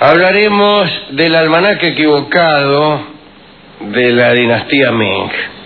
Hablaremos del almanaque equivocado de la dinastía Ming.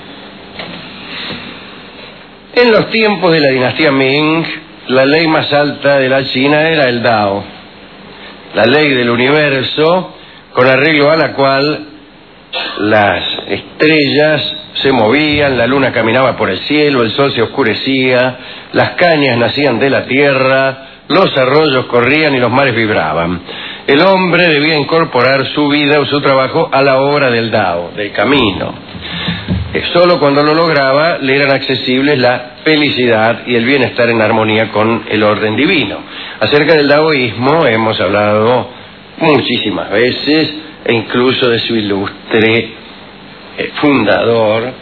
En los tiempos de la dinastía Ming, la ley más alta de la China era el Dao, la ley del universo, con arreglo a la cual las estrellas se movían, la luna caminaba por el cielo, el sol se oscurecía, las cañas nacían de la tierra, los arroyos corrían y los mares vibraban. El hombre debía incorporar su vida o su trabajo a la obra del Dao, del camino. Solo cuando lo lograba le eran accesibles la felicidad y el bienestar en armonía con el orden divino. Acerca del daoísmo hemos hablado muchísimas veces, e incluso de su ilustre fundador,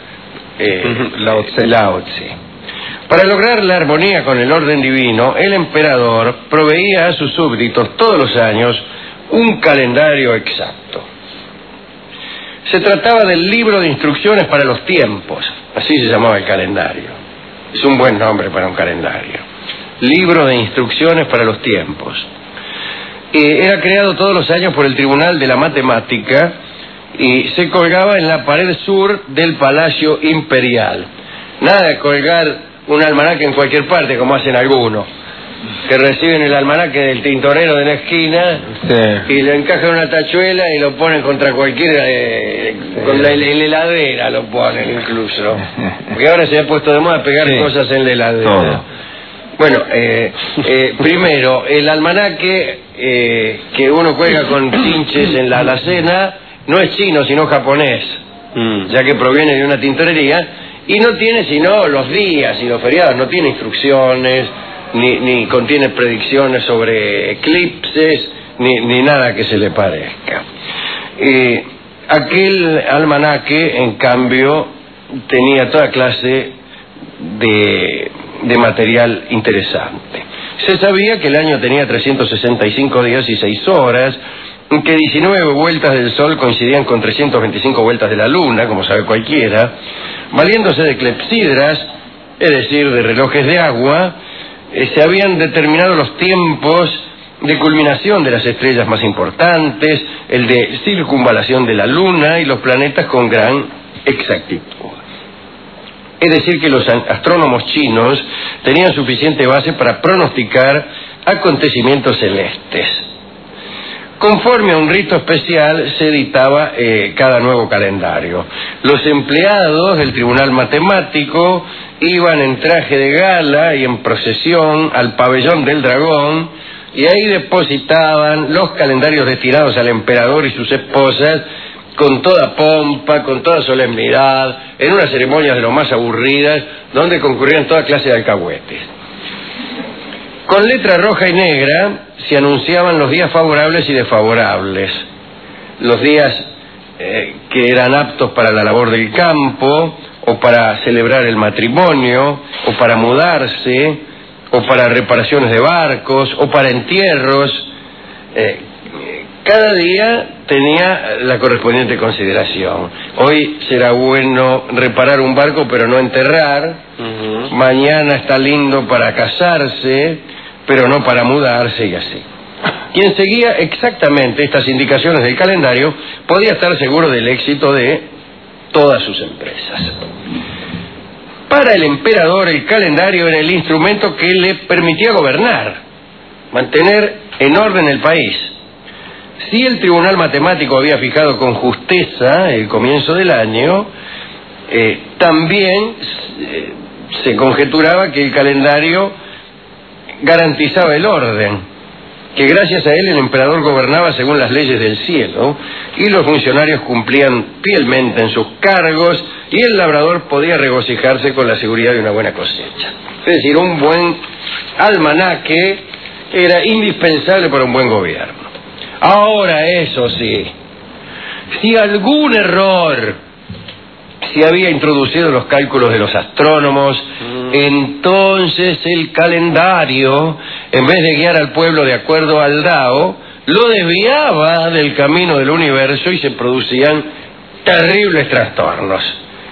Lao Tse. Para lograr la armonía con el orden divino, el emperador proveía a sus súbditos todos los años un calendario exacto. Se trataba del libro de instrucciones para los tiempos, así se llamaba el calendario. Es un buen nombre para un calendario. Libro de instrucciones para los tiempos. Era creado todos los años por el Tribunal de la Matemática y se colgaba en la pared sur del Palacio Imperial. Nada de colgar un almanaque en cualquier parte, como hacen algunos, que reciben el almanaque del tintorero de la esquina, sí, y lo encajan en una tachuela y lo ponen contra cualquier... con la heladera lo ponen incluso. Porque ahora se ha puesto de moda pegar cosas en la heladera. Todo. Bueno, primero, el almanaque que uno cuelga con pinches en la alacena no es chino, sino japonés, ya que proviene de una tintorería, y no tiene sino los días y los feriados, no tiene instrucciones, ni contiene predicciones sobre eclipses, ni nada que se le parezca. Aquel almanaque, en cambio, tenía toda clase de material interesante. Se sabía que el año tenía 365 días y 6 horas, que 19 vueltas del Sol coincidían con 325 vueltas de la Luna, como sabe cualquiera. Valiéndose de clepsidras, es decir, de relojes de agua, se habían determinado los tiempos de culminación de las estrellas más importantes, el de circunvalación de la Luna y los planetas con gran exactitud. Es decir, que los astrónomos chinos tenían suficiente base para pronosticar acontecimientos celestes. Conforme a un rito especial se editaba cada nuevo calendario. Los empleados del Tribunal Matemático iban en traje de gala y en procesión al pabellón del dragón, y ahí depositaban los calendarios destinados al emperador y sus esposas con toda pompa, con toda solemnidad, en unas ceremonias de lo más aburridas, donde concurrían toda clase de alcahuetes. Con letra roja y negra se anunciaban los días favorables y desfavorables, los días que eran aptos para la labor del campo, o para celebrar el matrimonio, o para mudarse, o para reparaciones de barcos, o para entierros. Cada día tenía la correspondiente consideración. Hoy será bueno reparar un barco pero no enterrar. Mañana está lindo para casarse, pero no para mudarse, y así. Quien seguía exactamente estas indicaciones del calendario podía estar seguro del éxito de todas sus empresas. Para el emperador, el calendario era el instrumento que le permitía gobernar, mantener en orden el país. Si el Tribunal Matemático había fijado con justeza el comienzo del año, también se conjeturaba que el calendario garantizaba el orden, que gracias a él el emperador gobernaba según las leyes del cielo, y los funcionarios cumplían fielmente en sus cargos, y el labrador podía regocijarse con la seguridad de una buena cosecha. Es decir, un buen almanaque era indispensable para un buen gobierno. Ahora, eso sí, si algún error se había introducido en los cálculos de los astrónomos, entonces el calendario, en vez de guiar al pueblo de acuerdo al Dao, lo desviaba del camino del universo y se producían terribles trastornos.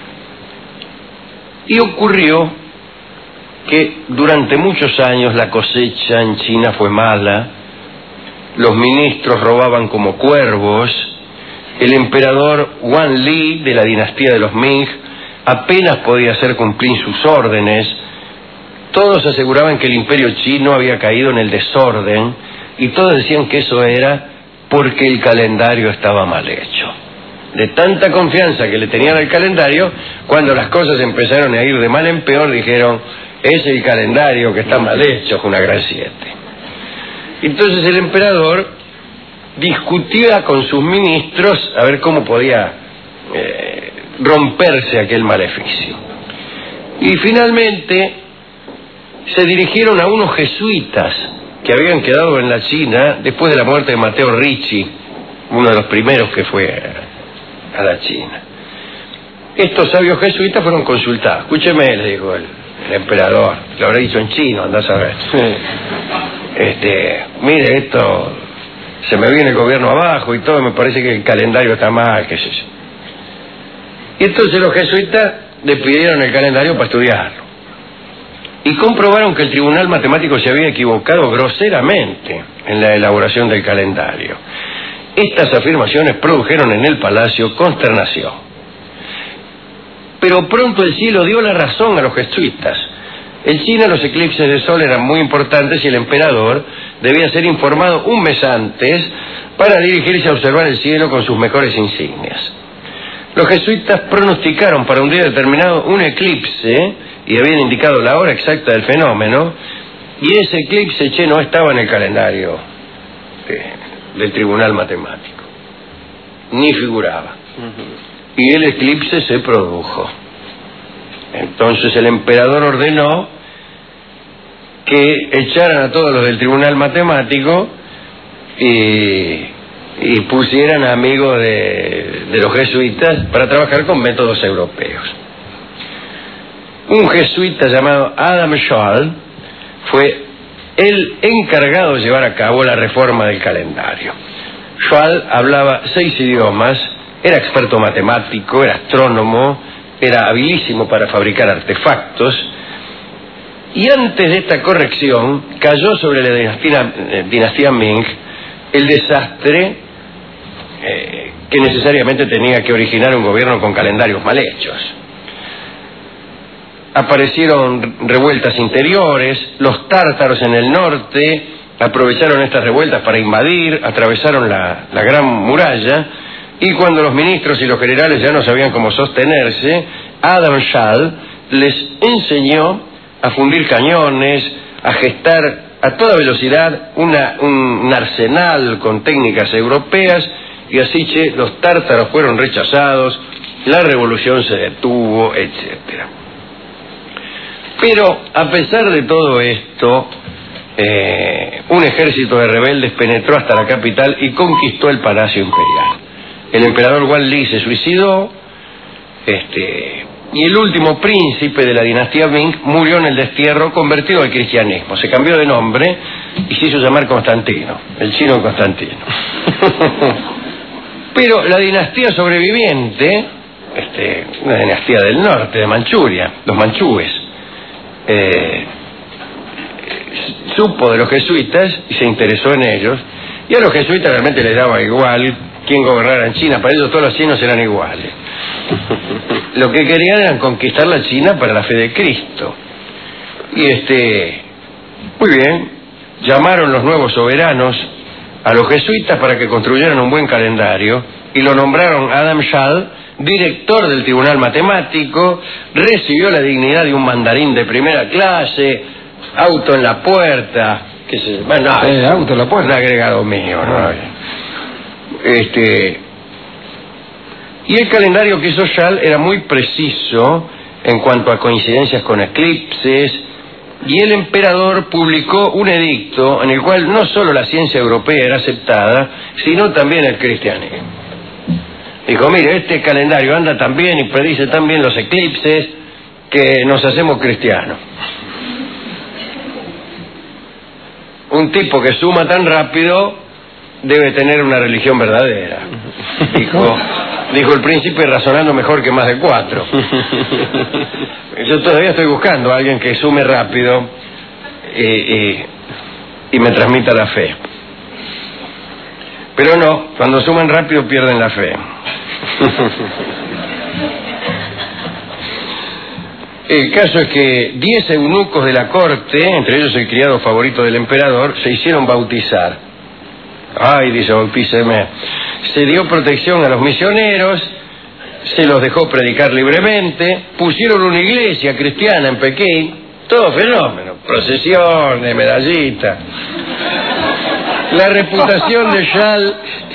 Y ocurrió que durante muchos años la cosecha en China fue mala, los ministros robaban como cuervos, el emperador Wan Li de la dinastía de los Ming apenas podía hacer cumplir sus órdenes, todos aseguraban que el imperio chino había caído en el desorden y todos decían que eso era porque el calendario estaba mal hecho. De tanta confianza que le tenían al calendario, cuando las cosas empezaron a ir de mal en peor, dijeron, es el calendario que está mal hecho, es una gran 7. Entonces el emperador discutía con sus ministros a ver cómo podía romperse aquel maleficio. Y finalmente se dirigieron a unos jesuitas que habían quedado en la China después de la muerte de Matteo Ricci, uno de los primeros que fue a la China. Estos sabios jesuitas fueron consultados. Escúcheme, le dijo el emperador, lo habrá dicho en chino, andás a ver. Mire, esto, se me viene el gobierno abajo y todo, me parece que el calendario está mal, qué sé yo. Y entonces los jesuitas le pidieron el calendario para estudiarlo. Y comprobaron que el tribunal matemático se había equivocado groseramente en la elaboración del calendario. Estas afirmaciones produjeron en el palacio consternación. Pero pronto el cielo dio la razón a los jesuitas. En China los eclipses de sol eran muy importantes y el emperador debía ser informado un mes antes para dirigirse a observar el cielo con sus mejores insignias. Los jesuitas pronosticaron para un día determinado un eclipse y habían indicado la hora exacta del fenómeno, y ese eclipse no estaba en el calendario del tribunal matemático, ni figuraba. Y el eclipse se produjo. Entonces el emperador ordenó que echaran a todos los del tribunal matemático y pusieran amigos de los jesuitas para trabajar con métodos europeos. Un jesuita llamado Adam Schall fue el encargado de llevar a cabo la reforma del calendario. Schall hablaba 6 idiomas, era experto matemático, era astrónomo, era habilísimo para fabricar artefactos, y antes de esta corrección cayó sobre la dinastía Ming el desastre que necesariamente tenía que originar un gobierno con calendarios mal hechos. Aparecieron revueltas interiores, los tártaros en el norte aprovecharon estas revueltas para invadir, atravesaron la gran muralla, y cuando los ministros y los generales ya no sabían cómo sostenerse, Adam Schall les enseñó a fundir cañones, a gestar a toda velocidad un arsenal con técnicas europeas, y así los tártaros fueron rechazados, la revolución se detuvo, etcétera. Pero a pesar de todo esto, un ejército de rebeldes penetró hasta la capital y conquistó el palacio imperial. El emperador Wan Li se suicidó, y el último príncipe de la dinastía Ming murió en el destierro, convertido al cristianismo. Se cambió de nombre y se hizo llamar Constantino, el chino Constantino. Pero la dinastía sobreviviente, una dinastía del norte, de Manchuria, los manchúes, supo de los jesuitas y se interesó en ellos, y a los jesuitas realmente les daba igual quién gobernara en China. Para ellos todos los chinos eran iguales. Lo que querían era conquistar la China para la fe de Cristo. Y muy bien, llamaron los nuevos soberanos a los jesuitas para que construyeran un buen calendario y lo nombraron Adam Schall director del tribunal matemático, recibió la dignidad de un mandarín de primera clase, auto en la puerta, que se bueno, auto en la puerta, un agregado mío, ¿no? Y el calendario que hizo Schall era muy preciso en cuanto a coincidencias con eclipses, y el emperador publicó un edicto en el cual no solo la ciencia europea era aceptada, sino también el cristianismo. Dijo, mire, este calendario anda tan bien y predice tan bien los eclipses que nos hacemos cristianos. Un tipo que suma tan rápido debe tener una religión verdadera, dijo el príncipe, razonando mejor que más de 4. Yo todavía estoy buscando a alguien que sume rápido y me transmita la fe. Pero no, cuando suman rápido pierden la fe. El caso es que 10 eunucos de la corte, entre ellos el criado favorito del emperador, se hicieron bautizar. Ay, dice, bautíceme. Se dio protección a los misioneros, se los dejó predicar libremente, pusieron una iglesia cristiana en Pekín, todo fenómeno, procesiones, medallitas. La reputación de Shal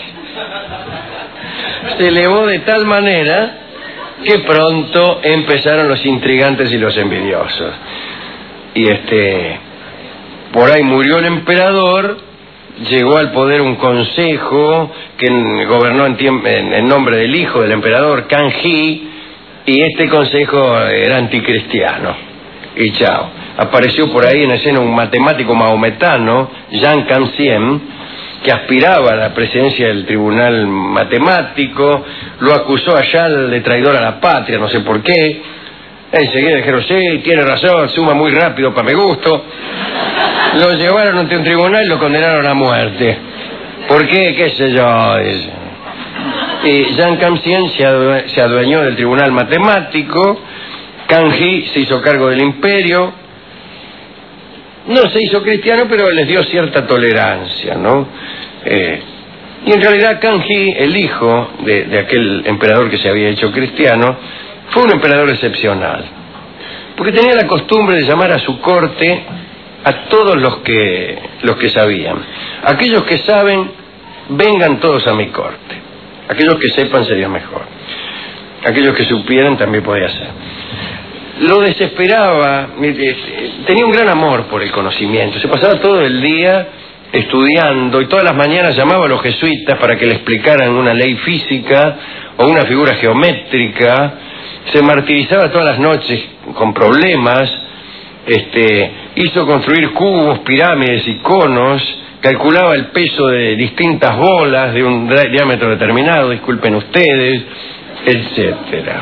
se elevó de tal manera que pronto empezaron los intrigantes y los envidiosos. Y por ahí murió el emperador, llegó al poder un consejo que gobernó en nombre del hijo del emperador, Kangxi, y este consejo era anticristiano. Y chao. Apareció por ahí en escena un matemático maometano, Yang Kamsien, que aspiraba a la presidencia del tribunal matemático, lo acusó a Shal de traidor a la patria, no sé por qué. Enseguida dijeron, sí, tiene razón, suma muy rápido para mi gusto. Lo llevaron ante un tribunal y lo condenaron a muerte. ¿Por qué? ¿Qué sé yo? Y Yang Kamsien se adueñó del tribunal matemático, Kangxi se hizo cargo del imperio. No se hizo cristiano, pero les dio cierta tolerancia, ¿no? Y en realidad Kangxi, el hijo de aquel emperador que se había hecho cristiano, fue un emperador excepcional, porque tenía la costumbre de llamar a su corte a todos los que sabían. Aquellos que saben, vengan todos a mi corte. Aquellos que sepan sería mejor. Aquellos que supieran también podía ser. Lo desesperaba, tenía un gran amor por el conocimiento, se pasaba todo el día estudiando y todas las mañanas llamaba a los jesuitas para que le explicaran una ley física o una figura geométrica, se martirizaba todas las noches con problemas, hizo construir cubos, pirámides y conos, calculaba el peso de distintas bolas de un diámetro determinado, disculpen ustedes, etcétera.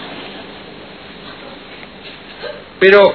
Pero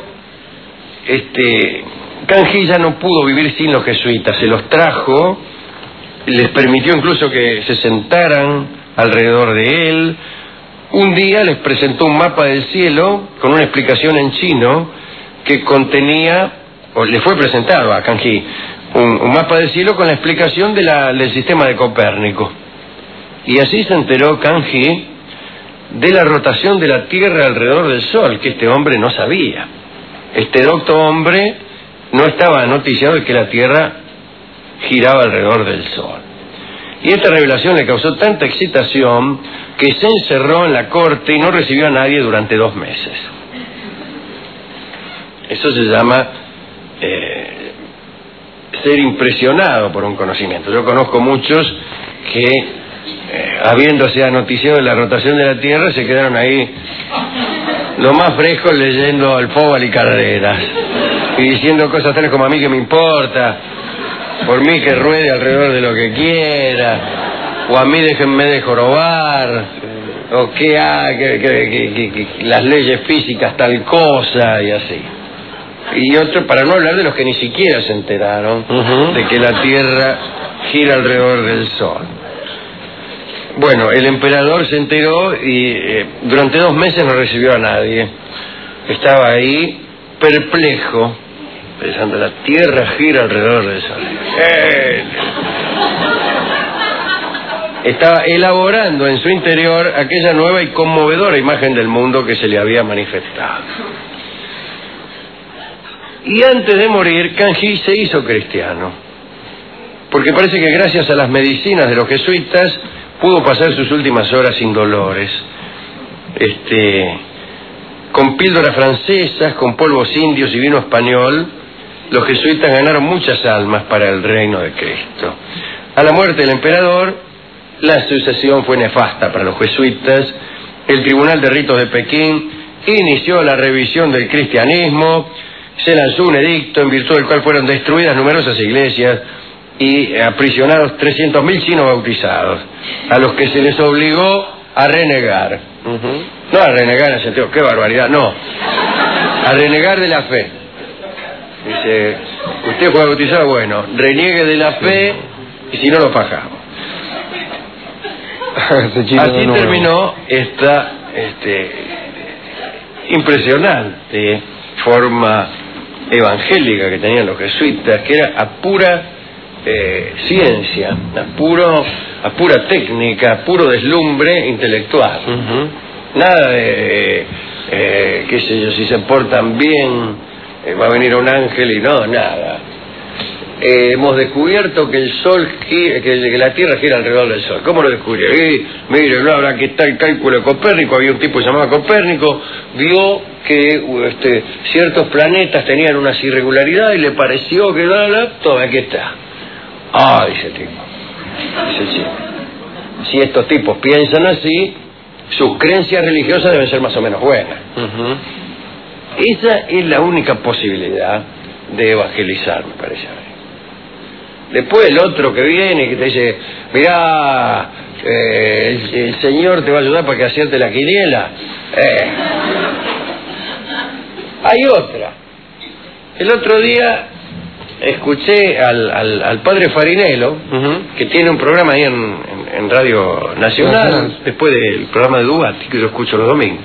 Kangxi ya no pudo vivir sin los jesuitas, se los trajo, les permitió incluso que se sentaran alrededor de él. Un día les presentó un mapa del cielo con una explicación en chino que contenía, o le fue presentado a Kangxi, un mapa del cielo con la explicación del sistema de Copérnico. Y así se enteró Kangxi de la rotación de la Tierra alrededor del Sol, que este hombre no sabía. Este docto hombre no estaba noticiado de que la Tierra giraba alrededor del Sol. Y esta revelación le causó tanta excitación que se encerró en la corte y no recibió a nadie durante 2 meses. Eso se llama ser impresionado por un conocimiento. Yo conozco muchos que habiéndose noticiado de la rotación de la Tierra, se quedaron ahí lo más frescos leyendo el Fóbal y Carreras y diciendo cosas tales como a mí que me importa, por mí que ruede alrededor de lo que quiera, o a mí déjenme de jorobar, o que las leyes físicas tal cosa y así. Y otro, para no hablar de los que ni siquiera se enteraron de que la Tierra gira alrededor del Sol. Bueno, el emperador se enteró y durante 2 meses no recibió a nadie. Estaba ahí perplejo, pensando, la Tierra gira alrededor del Sol. Estaba elaborando en su interior aquella nueva y conmovedora imagen del mundo que se le había manifestado. Y antes de morir, Kangxi se hizo cristiano, porque parece que gracias a las medicinas de los jesuitas pudo pasar sus últimas horas sin dolores, con píldoras francesas, con polvos indios y vino español. Los jesuitas ganaron muchas almas para el reino de Cristo. A la muerte del emperador, la sucesión fue nefasta para los jesuitas. El Tribunal de Ritos de Pekín inició la revisión del cristianismo, se lanzó un edicto en virtud del cual fueron destruidas numerosas iglesias y aprisionados 300.000 chinos bautizados, a los que se les obligó a renegar. No a renegar en el sentido, qué barbaridad, no, a renegar de la fe. Dice, usted fue bautizado, bueno, reniegue de la fe y si no lo fajamos. Así terminó esta impresionante forma evangélica que tenían los jesuitas, que era a pura ciencia, a pura técnica, a puro deslumbre intelectual. Nada de, qué sé yo, si se portan bien, va a venir un ángel y no, nada. Hemos descubierto que el sol, que la Tierra gira alrededor del Sol. ¿Cómo lo descubrieron? Mire, ahora que está el cálculo de Copérnico, había un tipo que se llamaba Copérnico, vio que ciertos planetas tenían unas irregularidades y le pareció que toma, aquí está. Dice el tipo. Dice, sí. Si estos tipos piensan así, sus creencias religiosas deben ser más o menos buenas. Esa es la única posibilidad de evangelizar, me parece a mí. Después el otro que viene y que te dice, mirá, el Señor te va a ayudar para que acierte la quiniela. Hay otra. El otro día escuché al padre Farinello, que tiene un programa ahí en Radio Nacional, después del programa de Dubati, que yo escucho los domingos.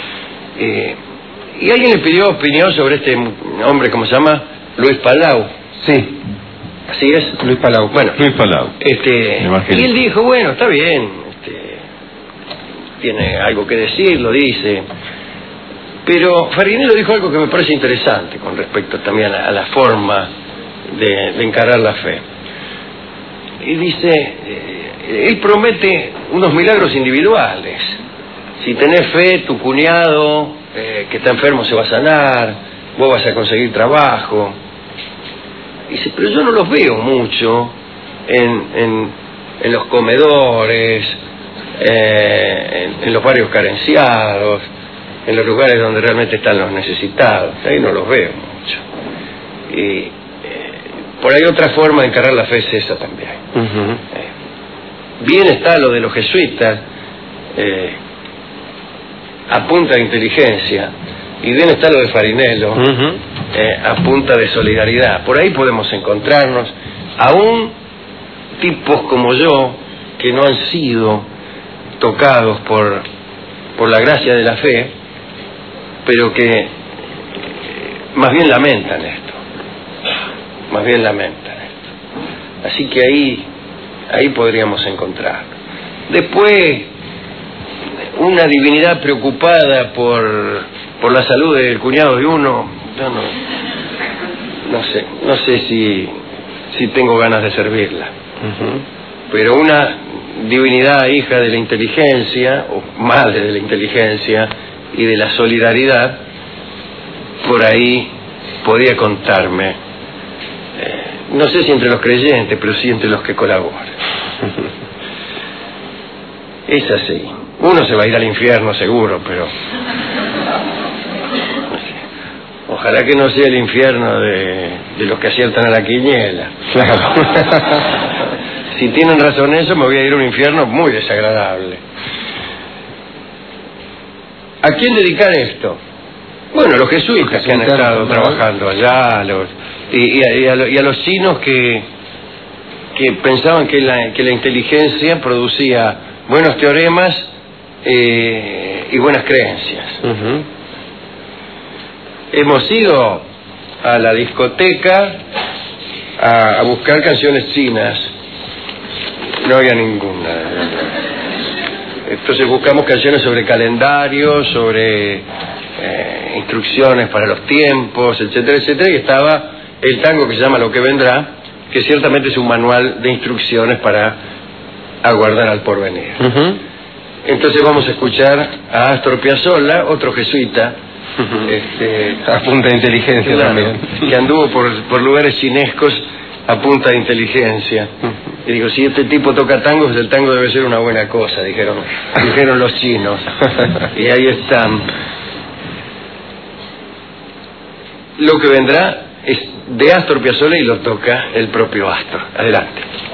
Y alguien le pidió opinión sobre este hombre, ¿cómo se llama? Luis Palau. Sí. ¿Así es? Luis Palau. Bueno, Luis Palau. Y él dijo, bueno, está bien, tiene algo que decir, lo dice. Pero Farinello dijo algo que me parece interesante con respecto también a la forma de encarar la fe. Y dice, él promete unos milagros individuales. Si tenés fe, tu cuñado que está enfermo se va a sanar, vos vas a conseguir trabajo. Dice, pero yo no los veo mucho en los comedores, en los barrios carenciados, en los lugares donde realmente están los necesitados. Ahí no los veo mucho. Y por ahí otra forma de encarar la fe es esa también. Bien está lo de los jesuitas, a punta de inteligencia, y bien está lo de Farinello, a punta de solidaridad. Por ahí podemos encontrarnos, aún tipos como yo, que no han sido tocados por la gracia de la fe, pero que más bien lamentan esto. Así que ahí podríamos encontrar. Después, una divinidad preocupada por la salud del cuñado de uno, yo no sé si tengo ganas de servirla. Pero una divinidad hija de la inteligencia, o madre de la inteligencia y de la solidaridad, por ahí podría contarme, no sé si entre los creyentes, pero sí entre los que colaboran. Es así. Uno se va a ir al infierno seguro, pero ojalá que no sea el infierno de los que aciertan a la quiniela. Claro. Si tienen razón eso, me voy a ir a un infierno muy desagradable. ¿A quién dedicar esto? Bueno, los jesuitas que han estado trabajando allá, y a los chinos que pensaban que la inteligencia producía buenos teoremas y buenas creencias. Hemos ido a la discoteca a buscar canciones chinas, no había ninguna. Entonces buscamos canciones sobre calendario, sobre instrucciones para los tiempos, etcétera, etcétera, y estaba el tango que se llama Lo que vendrá, que ciertamente es un manual de instrucciones para aguardar al porvenir. Entonces vamos a escuchar a Astor Piazzolla, otro jesuita, a punta de inteligencia, claro, también, que anduvo por lugares chinescos a punta de inteligencia. Y digo, si este tipo toca tangos, el tango debe ser una buena cosa, dijeron los chinos. Y ahí están. Lo que vendrá es de Astor Piazzolla y lo toca el propio Astor. Adelante.